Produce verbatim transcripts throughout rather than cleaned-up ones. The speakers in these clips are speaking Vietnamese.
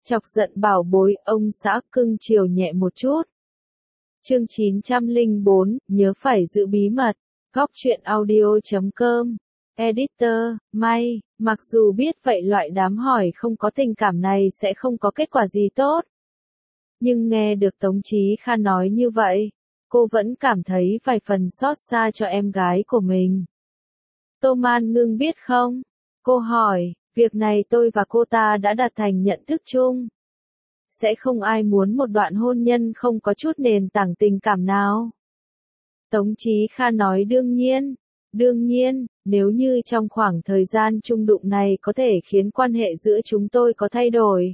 Chọc giận bảo bối, ông xã cưng chiều nhẹ một chút. Chương chín trăm lẻ bốn, nhớ phải giữ bí mật. Góc truyện audio chấm com. Editor, May, mặc dù biết vậy loại đám hỏi không có tình cảm này sẽ không có kết quả gì tốt. Nhưng nghe được Tống Chí Kha nói như vậy, cô vẫn cảm thấy vài phần xót xa cho em gái của mình. Tô Man Ngưng biết không? Cô hỏi, việc này tôi và cô ta đã đạt thành nhận thức chung. Sẽ không ai muốn một đoạn hôn nhân không có chút nền tảng tình cảm nào. Tống Chí Kha nói đương nhiên, đương nhiên, nếu như trong khoảng thời gian chung đụng này có thể khiến quan hệ giữa chúng tôi có thay đổi.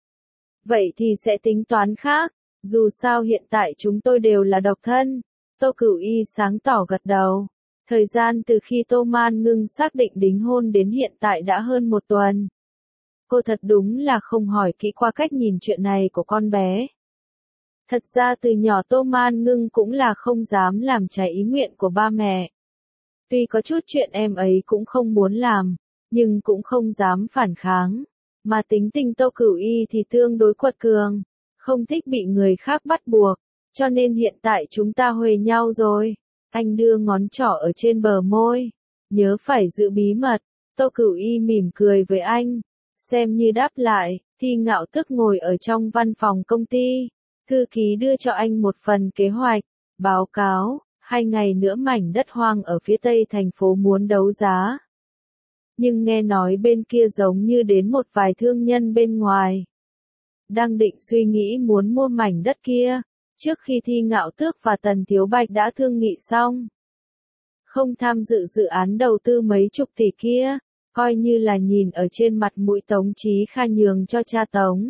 Vậy thì sẽ tính toán khác, dù sao hiện tại chúng tôi đều là độc thân. Tô Cửu Y sáng tỏ gật đầu. Thời gian từ khi Tô Man Ngưng xác định đính hôn đến hiện tại đã hơn một tuần. Cô thật đúng là không hỏi kỹ qua cách nhìn chuyện này của con bé. Thật ra từ nhỏ Tô Man Ngưng cũng là không dám làm trái ý nguyện của ba mẹ. Tuy có chút chuyện em ấy cũng không muốn làm, nhưng cũng không dám phản kháng. Mà tính tình Tô Cửu Y thì tương đối quật cường, không thích bị người khác bắt buộc, cho nên hiện tại chúng ta huề nhau rồi. Anh đưa ngón trỏ ở trên bờ môi, nhớ phải giữ bí mật. Tô Cửu Y mỉm cười với anh, xem như đáp lại. Thi Ngạo Tức ngồi ở trong văn phòng công ty, thư ký đưa cho anh một phần kế hoạch, báo cáo, hai ngày nữa mảnh đất hoang ở phía tây thành phố muốn đấu giá. Nhưng nghe nói bên kia giống như đến một vài thương nhân bên ngoài. Đang định suy nghĩ muốn mua mảnh đất kia, trước khi Thi Ngạo Tước và Tần Thiếu Bạch đã thương nghị xong. Không tham dự dự án đầu tư mấy chục tỷ kia, coi như là nhìn ở trên mặt mũi Tống Chí Kha nhường cho cha Tống.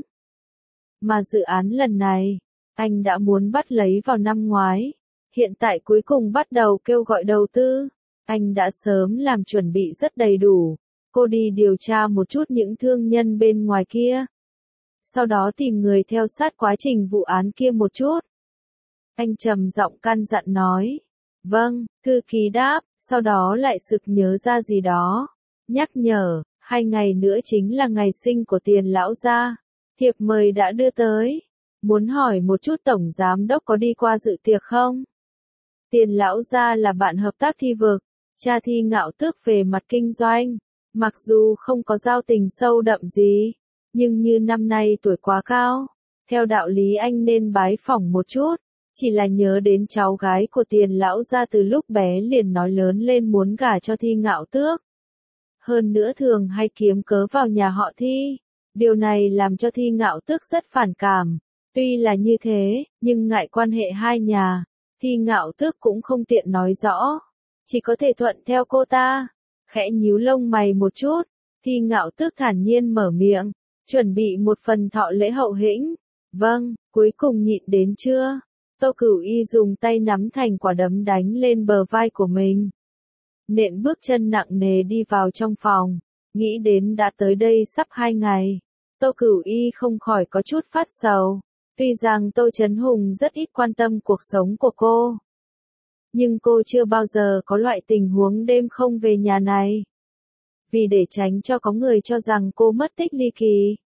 Mà dự án lần này, anh đã muốn bắt lấy vào năm ngoái, hiện tại cuối cùng bắt đầu kêu gọi đầu tư. Anh đã sớm làm chuẩn bị rất đầy đủ, cô đi điều tra một chút những thương nhân bên ngoài kia. Sau đó tìm người theo sát quá trình vụ án kia một chút. Anh trầm giọng căn dặn nói. Vâng, thư ký đáp, sau đó lại sực nhớ ra gì đó. Nhắc nhở, hai ngày nữa chính là ngày sinh của Tiền lão gia. Thiệp mời đã đưa tới. Muốn hỏi một chút tổng giám đốc có đi qua dự tiệc không? Tiền lão gia là bạn hợp tác Thi Vực, cha Thi Ngạo Tước về mặt kinh doanh. Mặc dù không có giao tình sâu đậm gì, nhưng như năm nay tuổi quá cao, theo đạo lý anh nên bái phỏng một chút. Chỉ là nhớ đến cháu gái của Tiền lão gia từ lúc bé liền nói lớn lên muốn gả cho Thi Ngạo Tước. Hơn nữa thường hay kiếm cớ vào nhà họ Thi. Điều này làm cho Thi Ngạo Tước rất phản cảm. Tuy là như thế, nhưng ngại quan hệ hai nhà, Thi Ngạo Tước cũng không tiện nói rõ. Chỉ có thể thuận theo cô ta. Khẽ nhíu lông mày một chút, Thi Ngạo Tước thản nhiên mở miệng, chuẩn bị một phần thọ lễ hậu hĩnh. Vâng, cuối cùng nhịn đến chưa? Tô Cửu Y dùng tay nắm thành quả đấm đánh lên bờ vai của mình. Nện bước chân nặng nề đi vào trong phòng, nghĩ đến đã tới đây sắp hai ngày. Tô Cửu Y không khỏi có chút phát sầu. Tuy rằng Tô Chấn Hùng rất ít quan tâm cuộc sống của cô, nhưng cô chưa bao giờ có loại tình huống đêm không về nhà này. Vì để tránh cho có người cho rằng cô mất tích ly kỳ,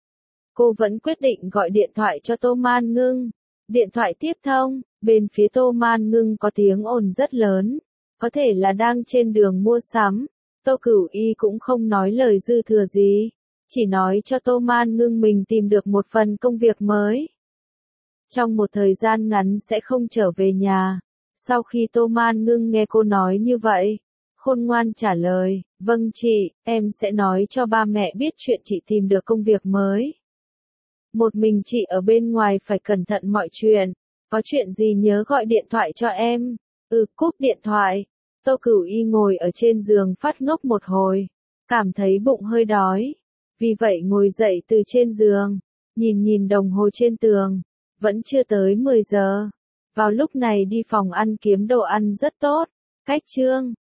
cô vẫn quyết định gọi điện thoại cho Tô Man Ngưng. Điện thoại tiếp thông, bên phía Tô Man Ngưng có tiếng ồn rất lớn, có thể là đang trên đường mua sắm. Tô Cửu Y cũng không nói lời dư thừa gì, chỉ nói cho Tô Man Ngưng mình tìm được một phần công việc mới. Trong một thời gian ngắn sẽ không trở về nhà. Sau khi Tô Man Ngưng nghe cô nói như vậy, khôn ngoan trả lời, vâng chị, em sẽ nói cho ba mẹ biết chuyện chị tìm được công việc mới. Một mình chị ở bên ngoài phải cẩn thận mọi chuyện, có chuyện gì nhớ gọi điện thoại cho em. Ừ, cúp điện thoại. Tô Cửu Y ngồi ở trên giường phát ngốc một hồi, cảm thấy bụng hơi đói. Vì vậy ngồi dậy từ trên giường, nhìn nhìn đồng hồ trên tường, vẫn chưa tới mười giờ. Vào lúc này đi phòng ăn kiếm đồ ăn rất tốt. Cách chương